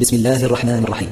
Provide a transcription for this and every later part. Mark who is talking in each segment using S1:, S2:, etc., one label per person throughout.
S1: بسم الله الرحمن الرحيم.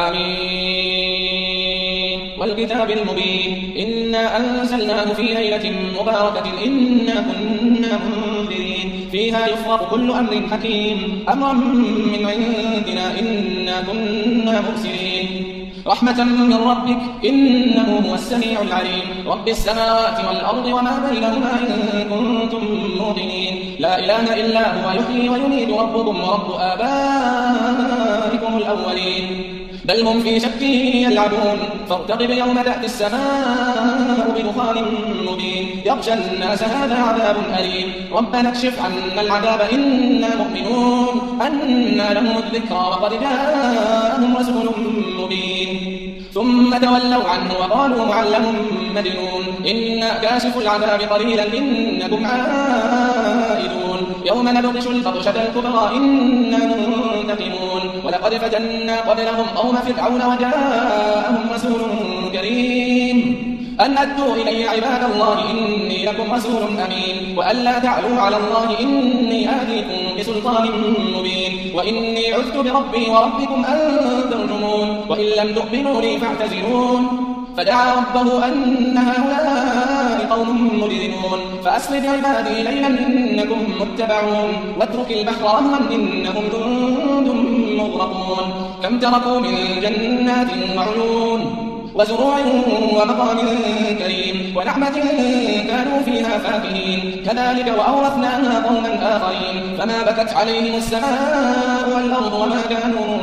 S2: آمين والكتاب المبين إنا أنزلناه في ليلة مباركة إنا كنا منذرين فيها يفرق كل أمر حكيم أمرا من عندنا إنا كنا مرسلين رحمة من ربك إنه هو السميع العليم رب السماوات والأرض وما بينهما إن كنتم موقنين لا إله إلا هو يحيي ويميت ربكم ورب آبائكم الأولين بل هم في شك يلعبون فارتقب يوم تأتي السماء بدخان مبين يغشى الناس هذا عذاب أليم ربنا اكشف عنا العذاب إنا مؤمنون أنى لهم الذكرى وقد جاءهم رسول مبين ثم تولوا عنه وقالوا معلم مجنون إنا كاشف العذاب قليلا إنكم عائدون يوم نبطش البطشة الكبرى إنا منتقمون ولقد فتنا قبلهم قوم فرعون وجاءهم رسول كريم أن أدوا إلي عباد الله إني لكم رسول أمين وأن لا تعلوا على الله إني آتيكم بسلطان مبين وإني عذت بربي وربكم أن ترجمون وإن لم تؤمنوا لي فاعتزلون فدعا ربه أن هؤلاء قوم مجرمون فأسر بعبادي ليلا إنكم متبعون واترك البحر رهوا إنهم جند مغرقون كم تركوا من جنات وعيون وزروع ومقام كريم ونعمة كانوا فيها فاكهين كذلك وأورثناها قوما آخرين فما بكت عليهم السماء والأرض وما كانوا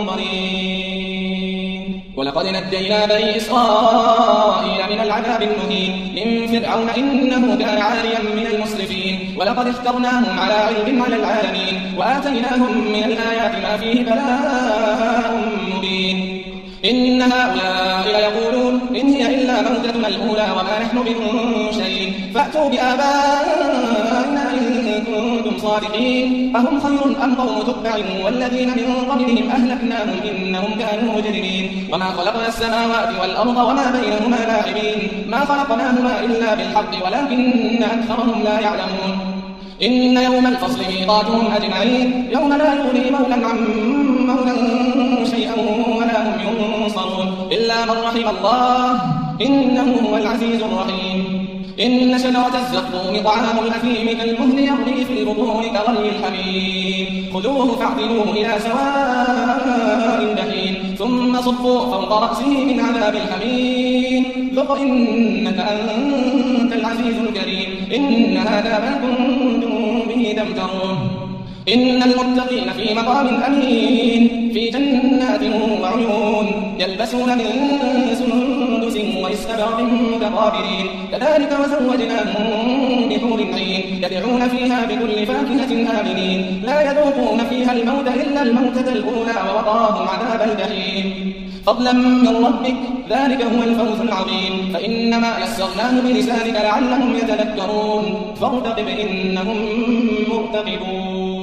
S2: منظرين ولقد نجينا بني إسرائيل من العذاب المهين من فرعون إنه كان عاليا من المسرفين ولقد اخترناهم على علم على العالمين وآتيناهم من الآيات ما فيه بلاء مبين إن هؤلاء ليقولون إن هي إلا موتتنا الأولى وما نحن بمنشرين فأتوا بآبائنا إن كنتم صادقين أهم خير أم قوم تبع والذين من قبلهم أهلكناهم إنهم كانوا مجرمين وما خلقنا السماوات والأرض وما بينهما لاعبين ما خلقناهما إلا بالحق ولكن أكثرهم لا يعلمون إن يوم الفصل ميقاتهم أجمعين يوم لا يغني مولى عن مولى شيئا ولا هم ينصرون إلا من رحم الله إنه هو العزيز الرحيم إن شجرة الزقوم طعام الأثيم كالمهل يغلي في البطون كغلي الحميم خذوه فاعدلوه إلى سواء الجحيم ثم صبوا فوق رأسه من عذاب الحميم ذق إنك أنت العزيز الكريم إن هذا ما كنتم به تمترون إن المتقين في مقام أمين في جنات وعيون يلبسون من سندس واستبرق متقابلين كذلك وزوجناهم بحور عين يدعون فيها بكل فاكهة آمنين لا يذوقون فيها الموت إلا الموتة الأولى ووقاهم عذاب الجحيم فضلا من ربك ذلك هو الفوز العظيم فإنما يسرناه بلسانك لعلهم يتذكرون فارتقب إنهم مرتقبون